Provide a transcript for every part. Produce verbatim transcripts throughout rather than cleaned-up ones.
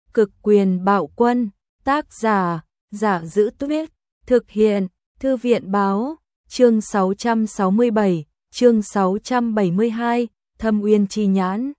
Cực quyền bạo quân, tác giả, Giả Dữ Tuyết, thực hiện, Thư viện báo, chương sáu trăm sáu mươi bảy, chương sáu trăm bảy mươi hai, Thâm Uyên Chi Nhãn.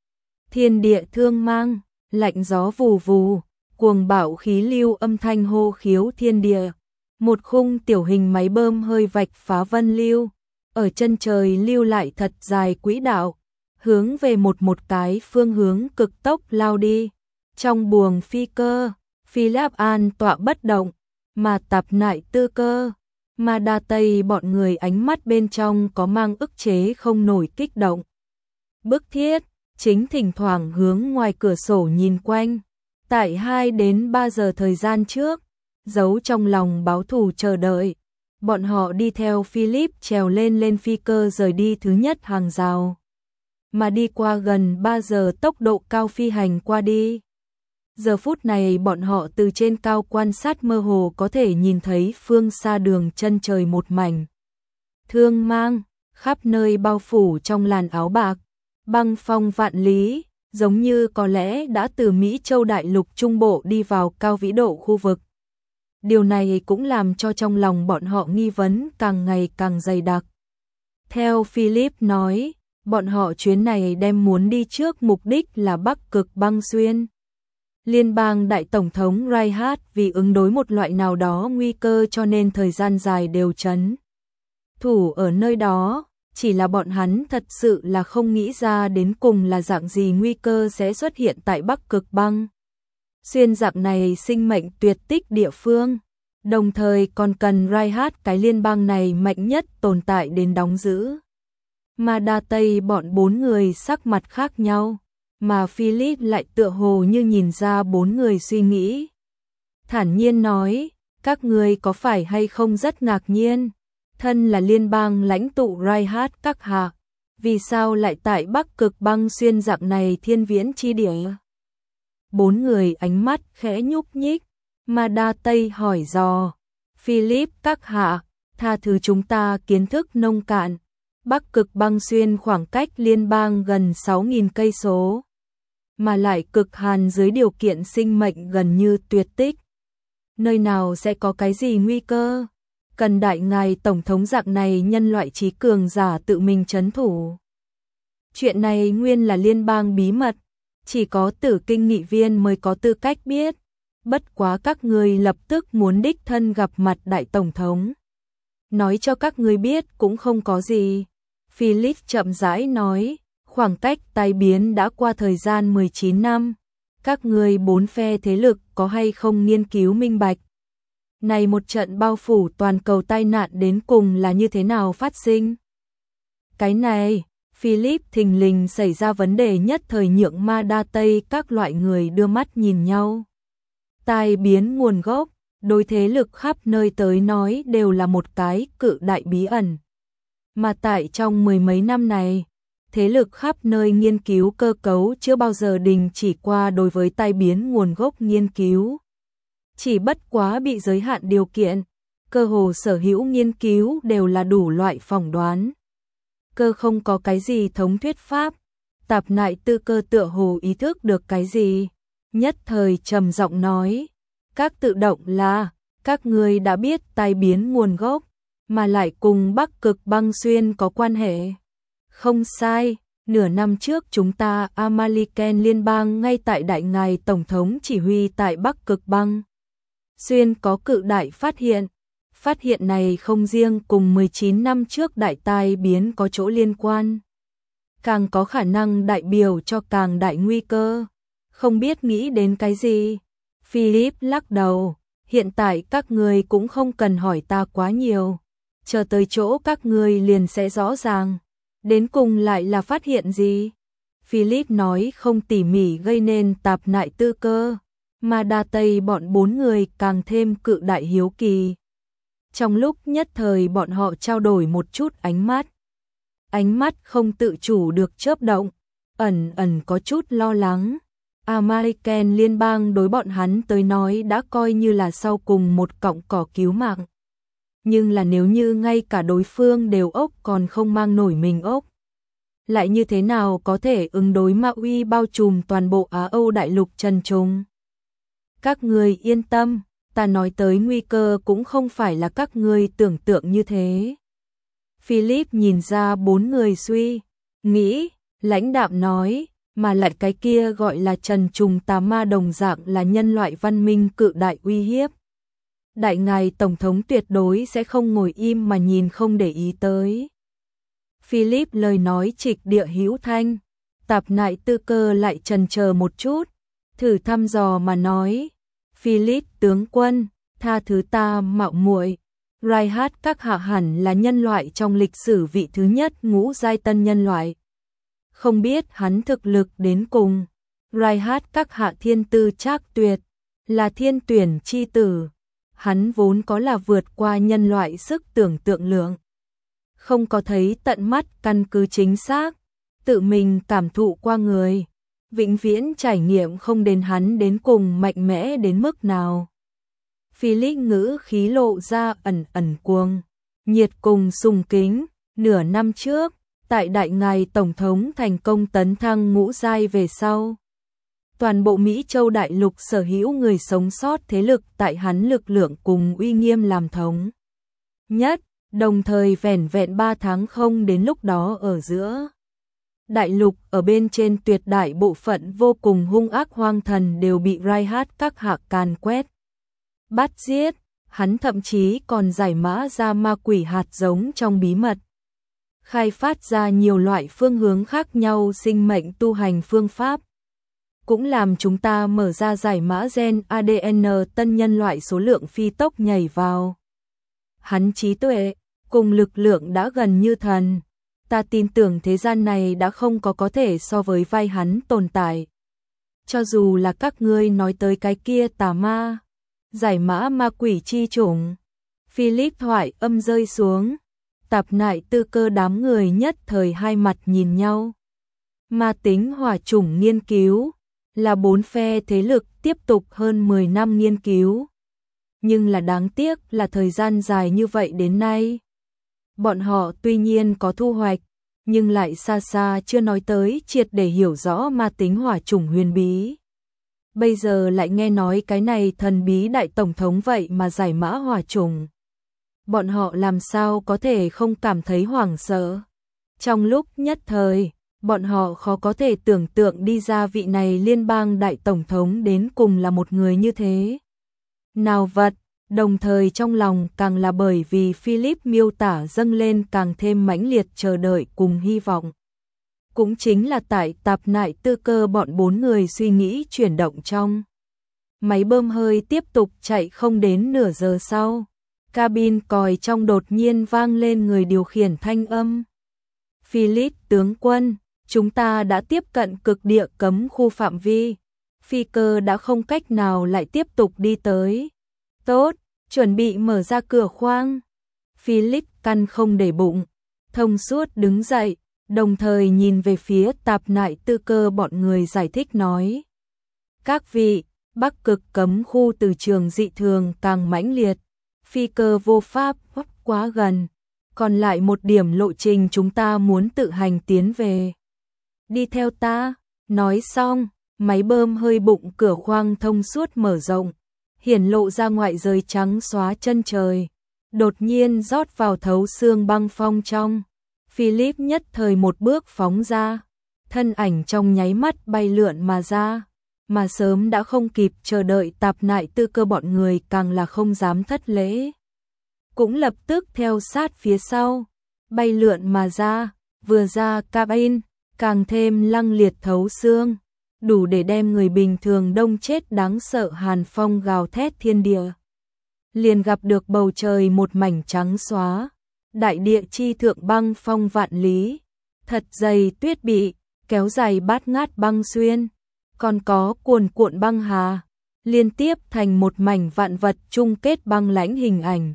Thiên địa thương mang, lạnh gió vù vù, cuồng bạo khí lưu âm thanh hô khiếu thiên địa. Một khung tiểu hình máy bơm hơi vạch phá vân lưu, ở chân trời lưu lại thật dài quỹ đạo, hướng về một một cái phương hướng cực tốc lao đi. Trong buồng phi cơ, Philip an tọa bất động, mà Tạp Nại Tư Cơ, mà Đa Tây bọn người ánh mắt bên trong có mang ức chế không nổi kích động. Bức Thiết chính thỉnh thoảng hướng ngoài cửa sổ nhìn quanh, tại hai đến ba giờ thời gian trước, giấu trong lòng báo thù chờ đợi. Bọn họ đi theo Philip trèo lên lên phi cơ rời đi thứ nhất hàng rào, mà đi qua gần ba giờ tốc độ cao phi hành qua đi. Giờ phút này bọn họ từ trên cao quan sát mơ hồ có thể nhìn thấy phương xa đường chân trời một mảnh thương mang, khắp nơi bao phủ trong làn áo bạc, băng phong vạn lý, giống như có lẽ đã từ Mỹ Châu đại lục trung bộ đi vào cao vĩ độ khu vực. Điều này cũng làm cho trong lòng bọn họ nghi vấn càng ngày càng dày đặc. Theo Philip nói, bọn họ chuyến này đem muốn đi trước mục đích là Bắc Cực băng xuyên. Liên bang đại tổng thống Reinhardt vì ứng đối một loại nào đó nguy cơ cho nên thời gian dài đều trấn thủ ở nơi đó, chỉ là bọn hắn thật sự là không nghĩ ra đến cùng là dạng gì nguy cơ sẽ xuất hiện tại Bắc Cực băng xuyên dạng này sinh mệnh tuyệt tích địa phương, đồng thời còn cần Reinhardt cái liên bang này mạnh nhất tồn tại đến đóng giữ. Mà Đa Tây bọn bốn người sắc mặt khác nhau, mà Philip lại tựa hồ như nhìn ra bốn người suy nghĩ. Thản nhiên nói, các người có phải hay không rất ngạc nhiên, thân là liên bang lãnh tụ Reinhardt các hạ, vì sao lại tại Bắc Cực băng xuyên dạng này thiên viễn chi địa? Bốn người ánh mắt khẽ nhúc nhích, mà Đa Tây hỏi dò, Philip các hạ, tha thứ chúng ta kiến thức nông cạn. Bắc Cực băng xuyên khoảng cách liên bang gần sáu nghìn cây số, mà lại cực hàn dưới điều kiện sinh mệnh gần như tuyệt tích. Nơi nào sẽ có cái gì nguy cơ? Cần đại ngài tổng thống dạng này nhân loại trí cường giả tự mình trấn thủ. Chuyện này nguyên là liên bang bí mật, chỉ có Tử Kinh nghị viên mới có tư cách biết. Bất quá các người lập tức muốn đích thân gặp mặt đại tổng thống. Nói cho các người biết cũng không có gì. Philip chậm rãi nói, khoảng cách tai biến đã qua thời gian mười chín năm. Các người bốn phe thế lực có hay không nghiên cứu minh bạch? Này một trận bao phủ toàn cầu tai nạn đến cùng là như thế nào phát sinh? Cái này, Philip thình lình xảy ra vấn đề nhất thời nhượng ma Đa Tây các loại người đưa mắt nhìn nhau. Tai biến nguồn gốc, đối thế lực khắp nơi tới nói đều là một cái cự đại bí ẩn. Mà tại trong mười mấy năm này, thế lực khắp nơi nghiên cứu cơ cấu chưa bao giờ đình chỉ qua đối với tai biến nguồn gốc nghiên cứu. Chỉ bất quá bị giới hạn điều kiện, cơ hồ sở hữu nghiên cứu đều là đủ loại phỏng đoán. Cơ không có cái gì thống thuyết pháp. Tạp Nại Tư Cơ tựa hồ ý thức được cái gì, nhất thời trầm giọng nói, các tự động là, các người đã biết tai biến nguồn gốc, mà lại cùng Bắc Cực băng xuyên có quan hệ. Không sai, nửa năm trước chúng ta Amaliken liên bang ngay tại đại ngài tổng thống chỉ huy tại Bắc Cực băng xuyên có cự đại phát hiện. Phát hiện này không riêng cùng mười chín năm trước đại tai biến có chỗ liên quan, càng có khả năng đại biểu cho càng đại nguy cơ. Không biết nghĩ đến cái gì? Philip lắc đầu, hiện tại các người cũng không cần hỏi ta quá nhiều, chờ tới chỗ các người liền sẽ rõ ràng. Đến cùng lại là phát hiện gì? Philip nói không tỉ mỉ gây nên Tạp Nại Tư Cơ, mà Đa Tây bọn bốn người càng thêm cự đại hiếu kỳ. Trong lúc nhất thời bọn họ trao đổi một chút ánh mắt. Ánh mắt không tự chủ được chớp động, ẩn ẩn có chút lo lắng. American liên bang đối bọn hắn tới nói đã coi như là sau cùng một cọng cỏ cứu mạng. Nhưng là nếu như ngay cả đối phương đều ốc còn không mang nổi mình ốc, lại như thế nào có thể ứng đối ma uy bao trùm toàn bộ Á Âu đại lục trần trùng? Các ngươi yên tâm, ta nói tới nguy cơ cũng không phải là các ngươi tưởng tượng như thế. Philip nhìn ra bốn người suy nghĩ, lãnh đạm nói, mà lại cái kia gọi là Trần Trùng Tà Ma đồng dạng là nhân loại văn minh cự đại uy hiếp. Đại ngài Tổng thống tuyệt đối sẽ không ngồi im mà nhìn không để ý tới. Philip lời nói trịch địa hữu thanh, Tạp Nại Tư Cơ lại chần chờ một chút, thử thăm dò mà nói, Philip tướng quân, tha thứ ta mạo muội. Reinhardt các hạ hẳn là nhân loại trong lịch sử vị thứ nhất ngũ giai tân nhân loại. Không biết hắn thực lực đến cùng. Reinhardt các hạ thiên tư trác tuyệt, là thiên tuyển chi tử. Hắn vốn có là vượt qua nhân loại sức tưởng tượng lượng. Không có thấy tận mắt căn cứ chính xác, tự mình cảm thụ qua người. Vĩnh viễn trải nghiệm không đến hắn đến cùng mạnh mẽ đến mức nào. Philip ngữ khí lộ ra ẩn ẩn cuồng, nhiệt cùng sùng kính. Nửa năm trước, tại đại ngài Tổng thống thành công tấn thăng ngũ giai về sau. Toàn bộ Mỹ Châu Đại Lục sở hữu người sống sót thế lực tại hắn lực lượng cùng uy nghiêm làm thống nhất, đồng thời vẻn vẹn ba tháng không đến lúc đó ở giữa. Đại lục ở bên trên tuyệt đại bộ phận vô cùng hung ác hoang thần đều bị Reinhardt các hạ càn quét. Bắt giết, hắn thậm chí còn giải mã ra ma quỷ hạt giống trong bí mật. Khai phát ra nhiều loại phương hướng khác nhau sinh mệnh tu hành phương pháp. Cũng làm chúng ta mở ra giải mã gen a đê en tân nhân loại số lượng phi tốc nhảy vào. Hắn trí tuệ, cùng lực lượng đã gần như thần. Ta tin tưởng thế gian này đã không có có thể so với vai hắn tồn tại. Cho dù là các ngươi nói tới cái kia tà ma, giải mã ma quỷ chi chủng. Philip thoại âm rơi xuống, Tạp Nại Tư Cơ đám người nhất thời hai mặt nhìn nhau. Ma tính hỏa chủng nghiên cứu, là bốn phe thế lực tiếp tục hơn mười năm nghiên cứu. Nhưng là đáng tiếc là thời gian dài như vậy đến nay. Bọn họ tuy nhiên có thu hoạch, nhưng lại xa xa chưa nói tới triệt để hiểu rõ ma tính hỏa chủng huyền bí. Bây giờ lại nghe nói cái này thần bí đại tổng thống vậy mà giải mã hỏa chủng. Bọn họ làm sao có thể không cảm thấy hoảng sợ. Trong lúc nhất thời, bọn họ khó có thể tưởng tượng đi ra vị này liên bang đại tổng thống đến cùng là một người như thế. Nào vật, đồng thời trong lòng càng là bởi vì Philip miêu tả dâng lên càng thêm mãnh liệt chờ đợi cùng hy vọng. Cũng chính là tại Tạp Nại Tư Cơ bọn bốn người suy nghĩ chuyển động trong. Máy bơm hơi tiếp tục chạy không đến nửa giờ sau. Cabin còi trong đột nhiên vang lên người điều khiển thanh âm. Philip tướng quân, chúng ta đã tiếp cận cực địa cấm khu phạm vi. Phi cơ đã không cách nào lại tiếp tục đi tới. Tốt, chuẩn bị mở ra cửa khoang. Philip căn không để bụng, thông suốt đứng dậy, đồng thời nhìn về phía Tạp Nại Tư Cơ bọn người giải thích nói. Các vị, Bắc Cực cấm khu từ trường dị thường càng mãnh liệt. Phi cơ vô pháp hoặc quá gần. Còn lại một điểm lộ trình chúng ta muốn tự hành tiến về. Đi theo ta. Nói xong, máy bơm hơi bụng cửa khoang thông suốt mở rộng. Hiển lộ ra ngoại giới trắng xóa chân trời. Đột nhiên rót vào thấu xương băng phong trong. Philip nhất thời một bước phóng ra. Thân ảnh trong nháy mắt bay lượn mà ra. Mà sớm đã không kịp chờ đợi Tạp Nại Tư Cơ bọn người càng là không dám thất lễ. Cũng lập tức theo sát phía sau, bay lượn mà ra, vừa ra cabin, càng thêm lăng liệt thấu xương, đủ để đem người bình thường đông chết đáng sợ hàn phong gào thét thiên địa. Liền gặp được bầu trời một mảnh trắng xóa, đại địa chi thượng băng phong vạn lý, thật dày tuyết bị, kéo dài bát ngát băng xuyên. Còn có cuồn cuộn băng hà, liên tiếp thành một mảnh vạn vật chung kết băng lãnh hình ảnh.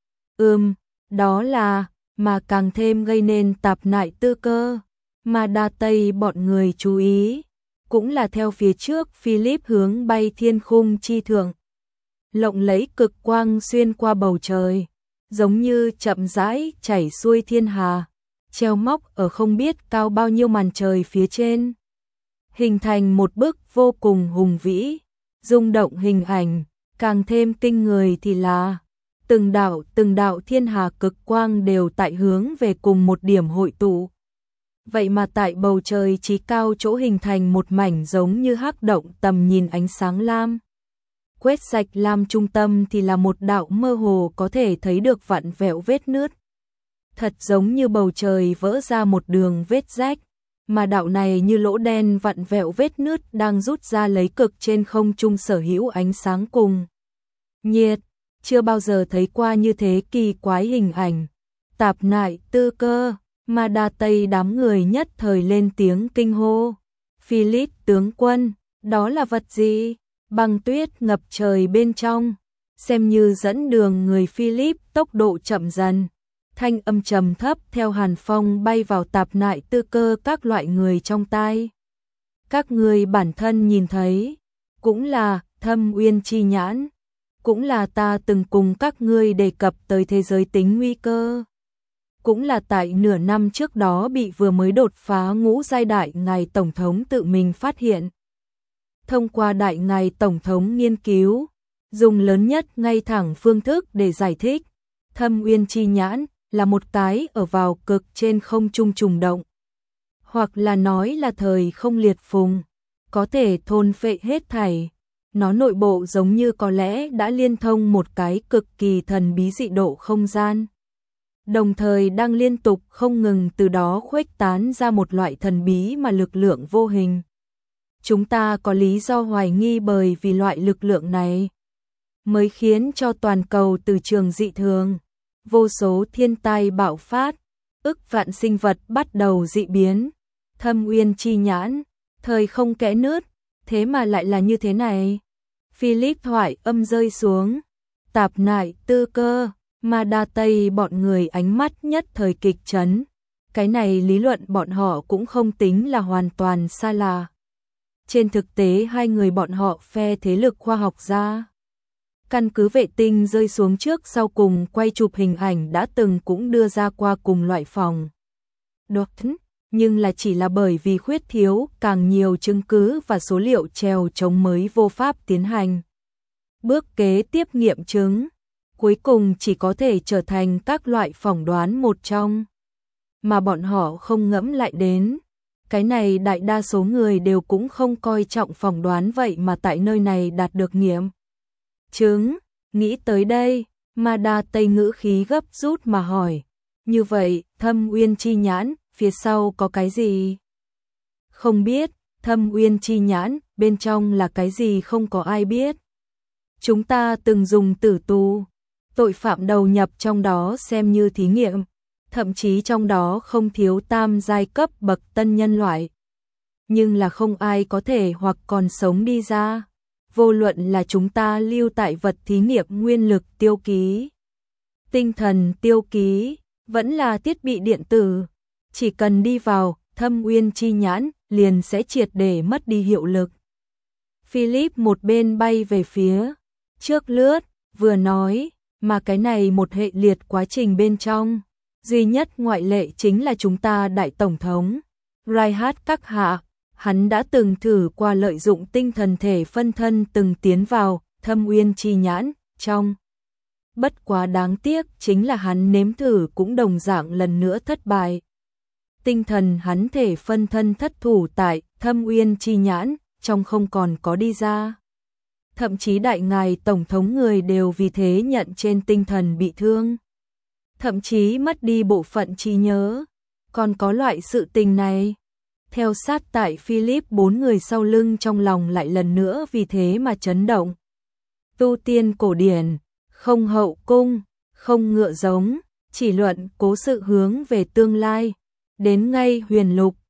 Ừm, đó là, mà càng thêm gây nên Tạp Nại Tư Cơ, mà đa tây bọn người chú ý, cũng là theo phía trước Philip hướng bay thiên khung chi thượng. Lộng lấy cực quang xuyên qua bầu trời, giống như chậm rãi chảy xuôi thiên hà, treo móc ở không biết cao bao nhiêu màn trời phía trên. Hình thành một bức vô cùng hùng vĩ, rung động hình ảnh, càng thêm kinh người thì là từng đạo từng đạo thiên hà cực quang đều tại hướng về cùng một điểm hội tụ. Vậy mà tại bầu trời chí cao chỗ hình thành một mảnh giống như hắc động tầm nhìn ánh sáng lam. Quét sạch lam trung tâm thì là một đạo mơ hồ có thể thấy được vặn vẹo vết nứt. Thật giống như bầu trời vỡ ra một đường vết rách, mà đạo này như lỗ đen vặn vẹo vết nứt đang rút ra lấy cực trên không trung sở hữu ánh sáng cùng nhiệt. Chưa bao giờ thấy qua như thế kỳ quái hình ảnh. Tạp Nại Tư Cơ, Ma Đa Tây đám người nhất thời lên tiếng kinh hô. Philip tướng quân, đó là vật gì? Băng tuyết ngập trời bên trong, xem như dẫn đường người Philip tốc độ chậm dần. Thanh âm trầm thấp theo hàn phong bay vào Tạp Nại Tư Cơ các loại người trong tai. Các người bản thân nhìn thấy, cũng là Thâm Uyên chi nhãn, cũng là ta từng cùng các ngươi đề cập tới thế giới tính nguy cơ. Cũng là tại nửa năm trước đó bị vừa mới đột phá ngũ giai đại ngài Tổng thống tự mình phát hiện. Thông qua đại ngài Tổng thống nghiên cứu, dùng lớn nhất ngay thẳng phương thức để giải thích, Thâm Uyên chi nhãn là một cái ở vào cực trên không trung trùng động. Hoặc là nói là thời không liệt phùng, có thể thôn phệ hết thảy. Nó nội bộ giống như có lẽ đã liên thông một cái cực kỳ thần bí dị độ không gian. Đồng thời đang liên tục không ngừng từ đó khuếch tán ra một loại thần bí mà lực lượng vô hình. Chúng ta có lý do hoài nghi bởi vì loại lực lượng này mới khiến cho toàn cầu từ trường dị thường, vô số thiên tai bạo phát, ức vạn sinh vật bắt đầu dị biến. Thâm Uyên chi nhãn, thời không kẽ nứt, thế mà lại là như thế này. Philip thoại âm rơi xuống, Tạp Nại Tư Cơ, Ma Đa Tây bọn người ánh mắt nhất thời kịch chấn. Cái này lý luận bọn họ cũng không tính là hoàn toàn xa lạ. Trên thực tế hai người bọn họ phe thế lực khoa học gia. Căn cứ vệ tinh rơi xuống trước sau cùng quay chụp hình ảnh đã từng cũng đưa ra qua cùng loại phòng. Đột nhưng là chỉ là bởi vì khuyết thiếu càng nhiều chứng cứ và số liệu trèo chống mới vô pháp tiến hành. Bước kế tiếp nghiệm chứng, cuối cùng chỉ có thể trở thành các loại phỏng đoán một trong. Mà bọn họ không ngẫm lại đến. Cái này đại đa số người đều cũng không coi trọng phỏng đoán vậy mà tại nơi này đạt được nghiệm chứng. Nghĩ tới đây, Ma Đa Tây ngữ khí gấp rút mà hỏi. Như vậy, Thâm Uyên chi nhãn, phía sau có cái gì? Không biết, Thâm Uyên chi nhãn, bên trong là cái gì không có ai biết. Chúng ta từng dùng tử tù, tội phạm đầu nhập trong đó xem như thí nghiệm, thậm chí trong đó không thiếu tam giai cấp bậc tân nhân loại. Nhưng là không ai có thể hoặc còn sống đi ra. Vô luận là chúng ta lưu tại vật thí nghiệm nguyên lực tiêu ký, tinh thần tiêu ký, vẫn là thiết bị điện tử. Chỉ cần đi vào, Thâm Uyên chi nhãn, liền sẽ triệt để mất đi hiệu lực. Philip một bên bay về phía trước lướt, vừa nói, mà cái này một hệ liệt quá trình bên trong. Duy nhất ngoại lệ chính là chúng ta đại tổng thống. Reinhard các hạ, hắn đã từng thử qua lợi dụng tinh thần thể phân thân từng tiến vào Thâm Uyên chi nhãn trong. Bất quá đáng tiếc chính là hắn nếm thử cũng đồng dạng lần nữa thất bại. Tinh thần hắn thể phân thân thất thủ tại Thâm Uyên chi nhãn, trong không còn có đi ra. Thậm chí đại ngài tổng thống người đều vì thế nhận trên tinh thần bị thương. Thậm chí mất đi bộ phận trí nhớ. Còn có loại sự tình này. Theo sát tại Philip bốn người sau lưng trong lòng lại lần nữa vì thế mà chấn động. Tu tiên cổ điển, không hậu cung, không ngựa giống, chỉ luận cố sự hướng về tương lai. Đến ngay huyền lục,